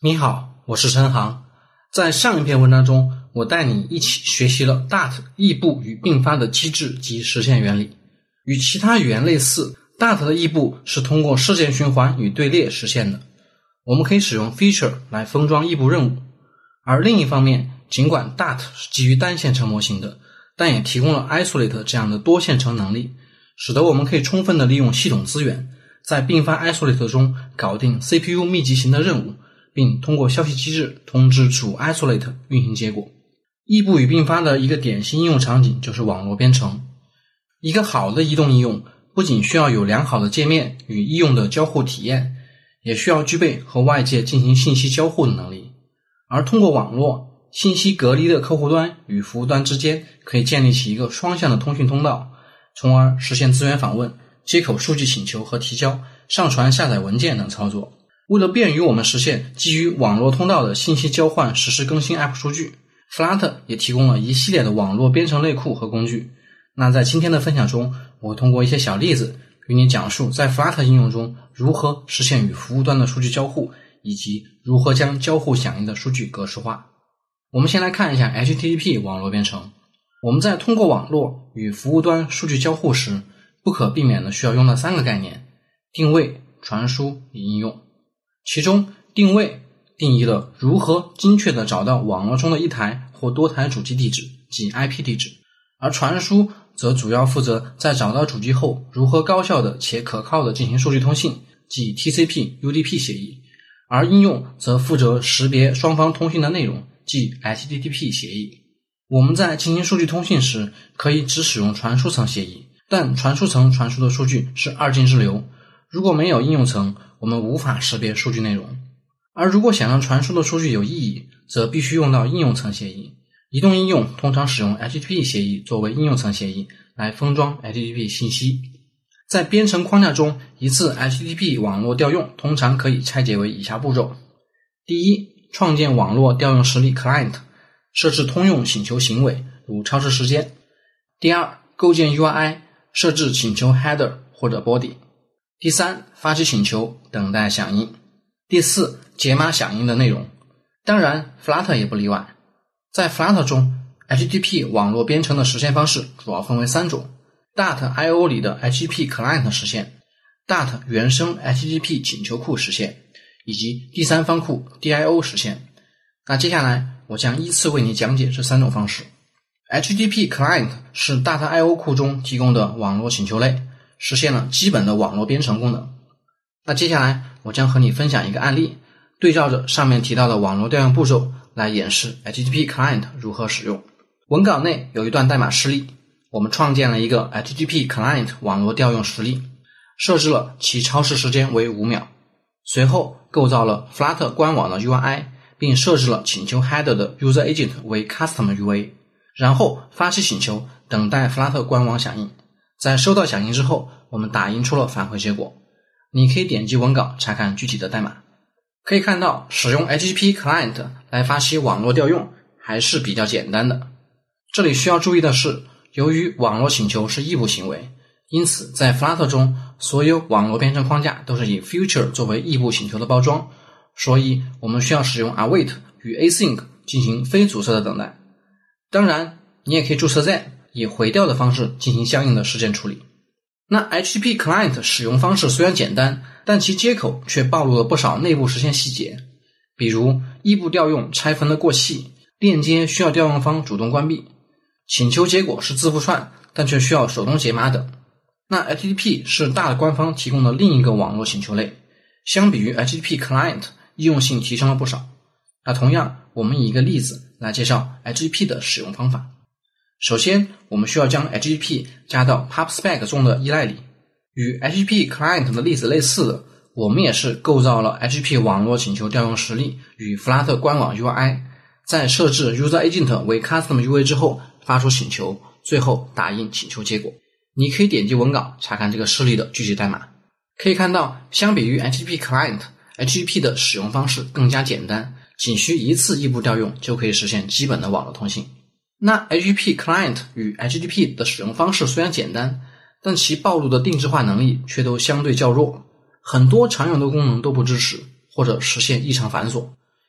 你好，我是陈航。在上一篇文章中，我带你一起学习了 Dart 异步与并发的机制及实现原理。与其他语言类似， Dart 的异步是通过事件循环与队列实现的。我们可以使用 feature 来封装异步任务。而另一方面，尽管 Dart 是基于单线程模型的，但也提供了 isolate 这样的多线程能力，使得我们可以充分的利用系统资源，在并发 isolate 中搞定 CPU 密集型的任务，并通过消息机制通知主 isolate 运行结果。异步与并发的一个典型应用场景就是网络编程。一个好的移动应用不仅需要有良好的界面与易用的交互体验，也需要具备和外界进行信息交互的能力。而通过网络，信息隔离的客户端与服务端之间可以建立起一个双向的通讯通道，从而实现资源访问、接口数据请求和提交、上传下载文件等操作。为了便于我们实现基于网络通道的信息交换、实时更新 App 数据， Flutter 也提供了一系列的网络编程类库和工具。那在今天的分享中，我会通过一些小例子与你讲述在 Flutter 应用中如何实现与服务端的数据交互，以及如何将交互响应的数据格式化。我们先来看一下 HTTP 网络编程。我们在通过网络与服务端数据交互时，不可避免的需要用到三个概念：定位、传输与应用。其中定位定义了如何精确地找到网络中的一台或多台主机地址，即 IP 地址，而传输则主要负责在找到主机后如何高效的且可靠的进行数据通信，即 TCP/UDP 协议，而应用则负责识别双方通信的内容，即 HTTP 协议。我们在进行数据通信时，可以只使用传输层协议，但传输层传输的数据是二进制流，如果没有应用层，我们无法识别数据内容。而如果想让传输的数据有意义，则必须用到应用层协议。移动应用通常使用 HTTP 协议作为应用层协议来封装 HTTP 信息。在编程框架中，一次 HTTP 网络调用通常可以拆解为以下步骤：第一，创建网络调用实例 client， 设置通用请求行为，如超时时间；第二，构建 URI， 设置请求 header 或者 body；第三，发起请求，等待响应；第四，解码响应的内容。当然 Flutter 也不例外。在 Flutter 中， HTTP 网络编程的实现方式主要分为三种： Dart IO 里的 HTTP Client 实现， Dart 原生 HTTP 请求库实现，以及第三方库 DIO 实现。那接下来我将依次为你讲解这三种方式。 HTTP Client 是 Dart IO 库中提供的网络请求类，实现了基本的网络编程功能。那接下来我将和你分享一个案例，对照着上面提到的网络调用步骤来演示 HTTP Client 如何使用。文稿内有一段代码示例，我们创建了一个 HTTP Client 网络调用实例，设置了其超时时间为5秒，随后构造了 Flutter 官网的 URI， 并设置了请求 header 的 user agent 为 custom UA， 然后发起请求，等待 Flutter 官网响应。在收到响应之后，我们打印出了返回结果。你可以点击文稿查看具体的代码。可以看到，使用 HTTP Client 来发起网络调用还是比较简单的。这里需要注意的是，由于网络请求是异步行为，因此在 Flutter 中，所有网络编程框架都是以 feature 作为异步请求的包装，所以我们需要使用 await 与 async 进行非阻塞的等待。当然，你也可以注册 then， 以回调的方式进行相应的事件处理。那 HTTP Client 使用方式虽然简单，但其接口却暴露了不少内部实现细节，比如异步调用拆分的过细，链接需要调用方主动关闭，请求结果是字符串，但却需要手动解码等。那 HTTP 是大的官方提供的另一个网络请求类，相比于 HTTP Client 应用性提升了不少。那同样，我们以一个例子来介绍 HTTP 的使用方法。首先，我们需要将 HTTP 加到 PubSpec 中的依赖里。与 HTTP Client 的例子类似的，我们也是构造了 HTTP 网络请求调用实例与 Flutter 官网 URI， 在设置 user agent 为 custom UA 之后发出请求，最后打印请求结果。你可以点击文稿查看这个示例的具体代码。可以看到，相比于 HTTP Client， HTTP 的使用方式更加简单，仅需一次异步调用就可以实现基本的网络通信。那 HTTP Client 与 HTTP 的使用方式虽然简单，但其暴露的定制化能力却都相对较弱，很多常用的功能都不支持，或者实现异常繁琐。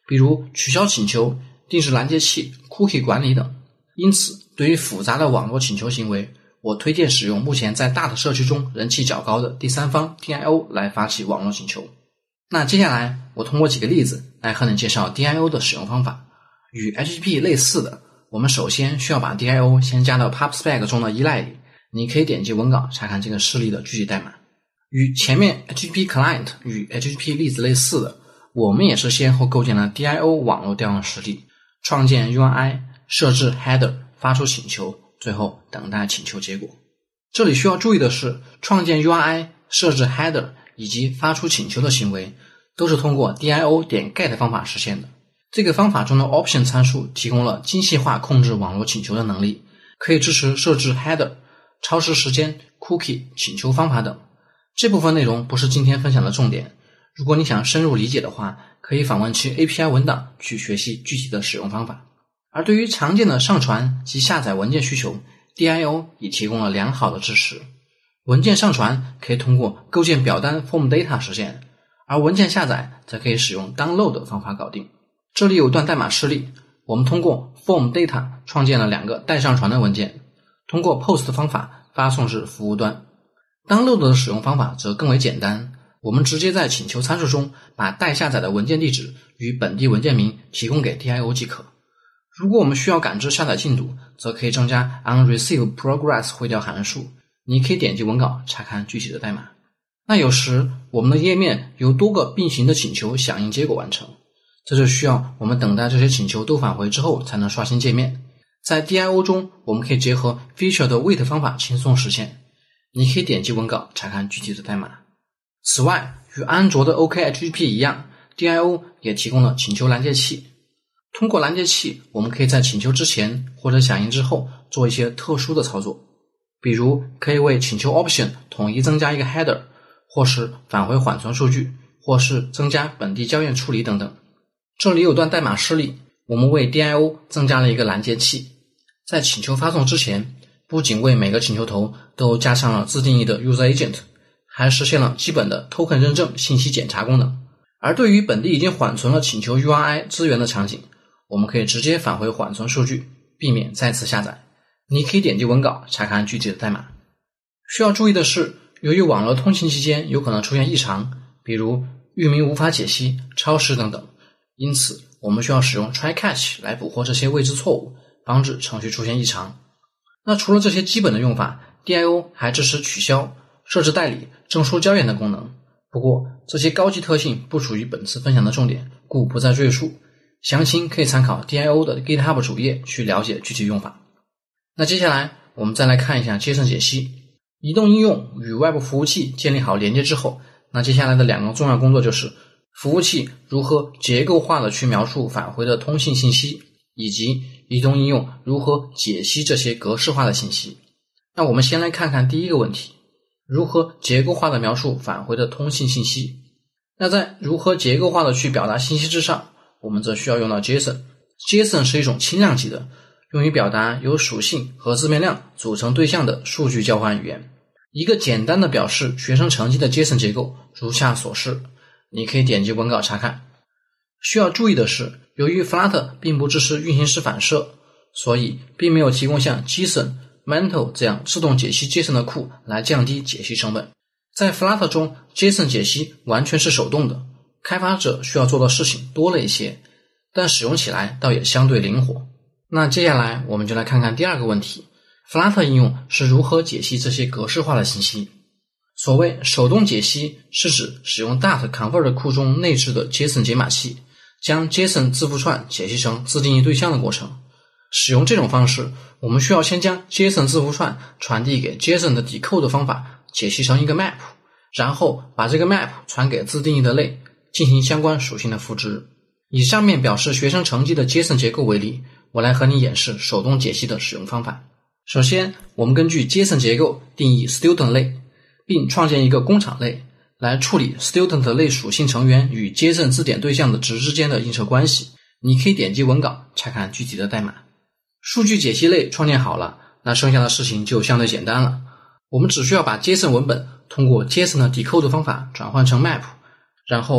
比如取消请求、定制拦截器、cookie 管理等。因此，对于复杂的网络请求行为，我推荐使用目前在Dart社区中人气较高的第三方 DIO 来发起网络请求。那接下来我通过几个例子来和你介绍 DIO 的使用方法。与 HTTP 类似的，我们首先需要把 DIO 先加到 PubSpec 中的依赖里，你可以点击文稿查看这个示例的具体代码。与前面 HTTP Client 与 HTTP 例子类似的，我们也是先后构建了 DIO 网络调用实例，创建 URI， 设置 header， 发出请求，最后等待请求结果。这里需要注意的是，创建 URI、 设置 header 以及发出请求的行为都是通过 dio.get 方法实现的。这个方法中的 option 参数提供了精细化控制网络请求的能力，可以支持设置 header、 超时时间、 cookie、请求方法等。这部分内容不是今天分享的重点，如果你想深入理解的话，可以访问其 API 文档去学习具体的使用方法。而对于常见的上传及下载文件需求， DIO 也提供了良好的支持。文件上传可以通过构建表单 form data 实现，而文件下载则可以使用 download 的方法搞定。这里有段代码示例，我们通过 form data 创建了2个待上传的文件，通过 post 方法发送至服务端。download 的使用方法则更为简单，我们直接在请求参数中把待下载的文件地址与本地文件名提供给 DIO 即可。如果我们需要感知下载进度，则可以增加 onReceiveProgress 汇调函数，你可以点击文稿查看具体的代码。那有时我们的页面由多个并行的请求响应结果完成，这就需要我们等待这些请求都返回之后才能刷新界面。在 DIO 中，我们可以结合 feature 的 wait 方法轻松实现，你可以点击文稿查看具体的代码。此外，与安卓的 OKHTTP 一样， DIO 也提供了请求拦截器。通过拦截器，我们可以在请求之前或者响应之后做一些特殊的操作，比如可以为请求 option 统一增加一个 header， 或是返回缓存数据，或是增加本地校验处理等等。这里有段代码示例，我们为 DIO 增加了一个拦截器，在请求发送之前，不仅为每个请求头都加上了自定义的 user agent， 还实现了基本的 token 认证信息检查功能。而对于本地已经缓存了请求 URI 资源的场景，我们可以直接返回缓存数据，避免再次下载。你可以点击文稿查看具体的代码。需要注意的是，由于网络通勤期间有可能出现异常，比如域名无法解析、超时等等，因此我们需要使用 try catch 来捕获这些未知错误，防止程序出现异常。那除了这些基本的用法， DIO 还支持取消、设置代理、证书校验的功能。不过这些高级特性不属于本次分享的重点，故不再赘述，详情可以参考 DIO 的 GitHub 主页去了解具体用法。那接下来我们再来看一下 JSON 解析。移动应用与外部服务器建立好连接之后，那接下来的2个重要工作就是服务器如何结构化的去描述返回的通信信息，以及移动应用如何解析这些格式化的信息。那我们先来看看第一个问题，如何结构化的描述返回的通信信息。那在如何结构化的去表达信息之上，我们则需要用到 JSON。JSON 是一种轻量级的，用于表达由属性和字面量组成对象的数据交换语言。一个简单的表示学生成绩的 JSON 结构如下所示，你可以点击文稿查看。需要注意的是，由于 Flutter 并不支持运行时反射，所以并没有提供像 JSON、Mantle 这样自动解析 JSON 的库来降低解析成本。在 Flutter 中 JSON 解析完全是手动的，开发者需要做的事情多了一些，但使用起来倒也相对灵活。那接下来我们就来看看第二个问题， Flutter 应用是如何解析这些格式化的信息。所谓手动解析，是指使用 Dart Convert 库中内置的 JSON 解码器，将 JSON 字符串解析成自定义对象的过程。使用这种方式，我们需要先将 JSON 字符串传递给 JSON 的 decode 方法解析成一个 map， 然后把这个 map 传给自定义的类，进行相关属性的复制。以上面表示学生成绩的 JSON 结构为例，我来和你演示手动解析的使用方法。首先，我们根据 JSON 结构定义 student 类，并创建一个工厂类，来处理 student 类属性成员与 JSON 字典对象的值之间的映射关系。你可以点击文稿查看具体的代码。数据解析类创建好了，那剩下的事情就相对简单了。我们只需要把 JSON 文本通过 JSON 的 decode 方法转换成 map， 然后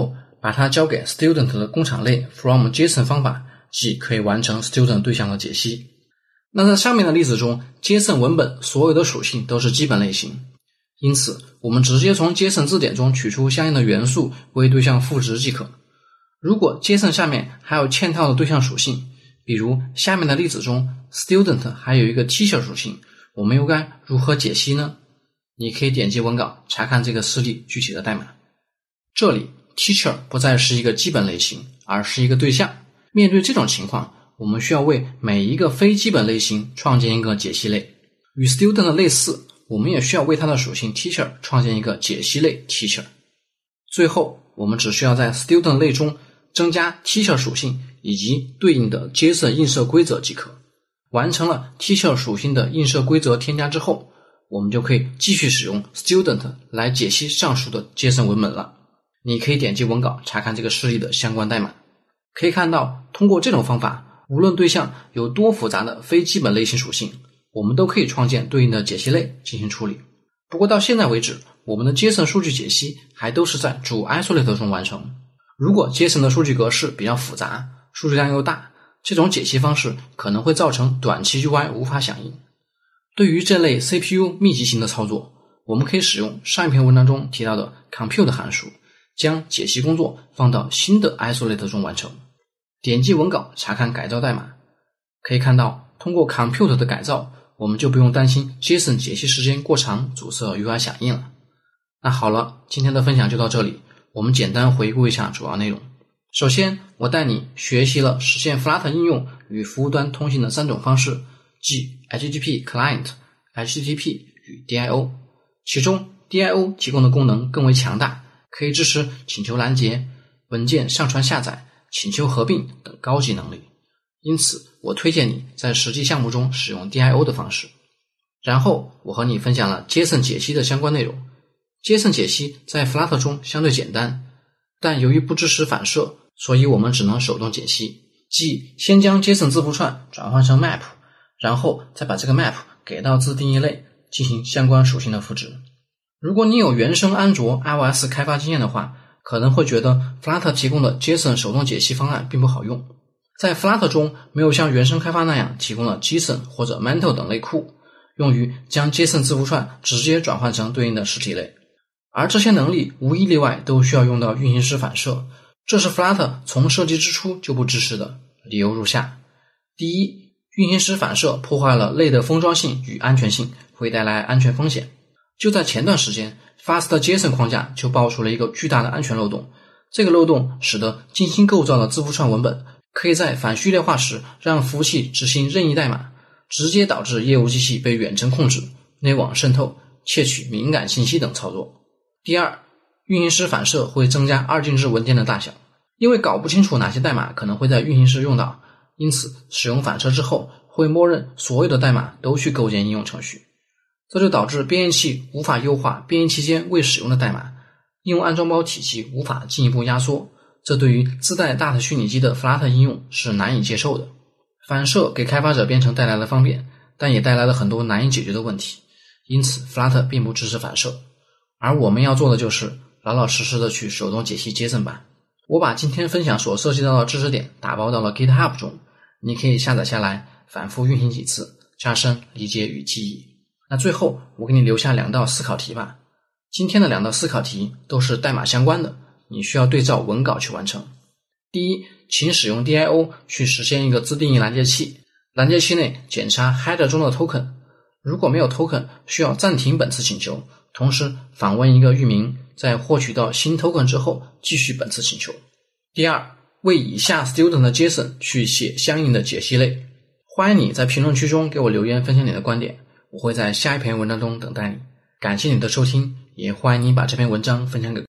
把它交给 student 的工厂类 from JSON 方法，即可以完成 student 对象的解析。那在上面的例子中 JSON 文本所有的属性都是基本类型，因此我们直接从 JSON 字典中取出相应的元素为对象赋值即可。如果 JSON 下面还有嵌套的对象属性，比如下面的例子中 student 还有一个 teacher 属性，我们又该如何解析呢？你可以点击文稿查看这个示例具体的代码。这里 teacher 不再是一个基本类型，而是一个对象。面对这种情况，我们需要为每一个非基本类型创建一个解析类。与 student 类似，我们也需要为它的属性 teacher 创建一个解析类 teacher。最后，我们只需要在 student 类中增加 teacher 属性以及对应的 JSON 映射规则即可。完成了 teacher 属性的映射规则添加之后，我们就可以继续使用 student 来解析上述的 JSON 文本了。你可以点击文稿查看这个示例的相关代码。可以看到，通过这种方法，无论对象有多复杂的非基本类型属性，我们都可以创建对应的解析类进行处理。不过到现在为止，我们的 JSON 数据解析还都是在主 isolate 中完成。如果 JSON 的数据格式比较复杂，数据量又大，这种解析方式可能会造成短期 UI 无法响应。对于这类 CPU 密集型的操作，我们可以使用上一篇文章中提到的 compute 函数，将解析工作放到新的 isolate 中完成。点击文稿查看改造代码，可以看到通过 compute 的改造，我们就不用担心 JSON 解析时间过长阻塞 UI 响应了。那好了，今天的分享就到这里，我们简单回顾一下主要内容。首先，我带你学习了实现 Flutter 应用与服务端通信的3种方式，即 HTTP Client、HTTP 与 DIO。其中 DIO 提供的功能更为强大，可以支持请求拦截、文件上传下载、请求合并等高级能力。因此，我推荐你在实际项目中使用 DIO 的方式。然后，我和你分享了 JSON 解析的相关内容。JSON 解析在 Flutter 中相对简单，但由于不支持反射，所以我们只能手动解析，即先将 JSON 字符串转换成 map， 然后再把这个 map 给到自定义类，进行相关属性的赋值。如果你有原生安卓 iOS 开发经验的话，可能会觉得 Flutter 提供的 JSON 手动解析方案并不好用。在 Flutter 中没有像原生开发那样提供了 JSON 或者 Mantle 等类库，用于将 JSON 字符串直接转换成对应的实体类。而这些能力无一例外都需要用到运行时反射，这是 Flutter 从设计之初就不支持的，理由如下。第一，运行时反射破坏了类的封装性与安全性，会带来安全风险。就在前段时间 FastJSON 框架就爆出了一个巨大的安全漏洞，这个漏洞使得精心构造的字符串文本可以在反序列化时让服务器执行任意代码，直接导致业务机器被远程控制、内网渗透、窃取敏感信息等操作。第二，运行时反射会增加二进制文件的大小，因为搞不清楚哪些代码可能会在运行时用到，因此使用反射之后会默认所有的代码都去构建应用程序，这就导致编译器无法优化编译期间未使用的代码，应用安装包体系无法进一步压缩，这对于自带大的虚拟机的 Flutter 应用是难以接受的。反射给开发者编程带来了方便，但也带来了很多难以解决的问题，因此 Flutter 并不支持反射。而我们要做的就是老老实实的去手动解析 JSON 版。我把今天分享所涉及到的知识点打包到了 GitHub 中，你可以下载下来反复运行几次，加深理解与记忆。那最后我给你留下2道思考题吧。今天的2道思考题都是代码相关的，你需要对照文稿去完成。第一，请使用 DIO 去实现一个自定义拦截器，拦截器内检查 header 中的 token， 如果没有 token， 需要暂停本次请求，同时访问一个域名，在获取到新 token 之后继续本次请求。第二，为以下 student 的 JSON 去写相应的解析类。欢迎你在评论区中给我留言分享你的观点，我会在下一篇文章中等待你。感谢你的收听，也欢迎你把这篇文章分享给。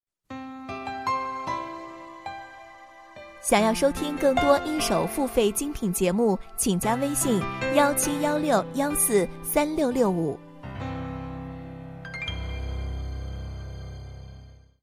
想要收听更多一手付费精品节目，请加微信1716143665。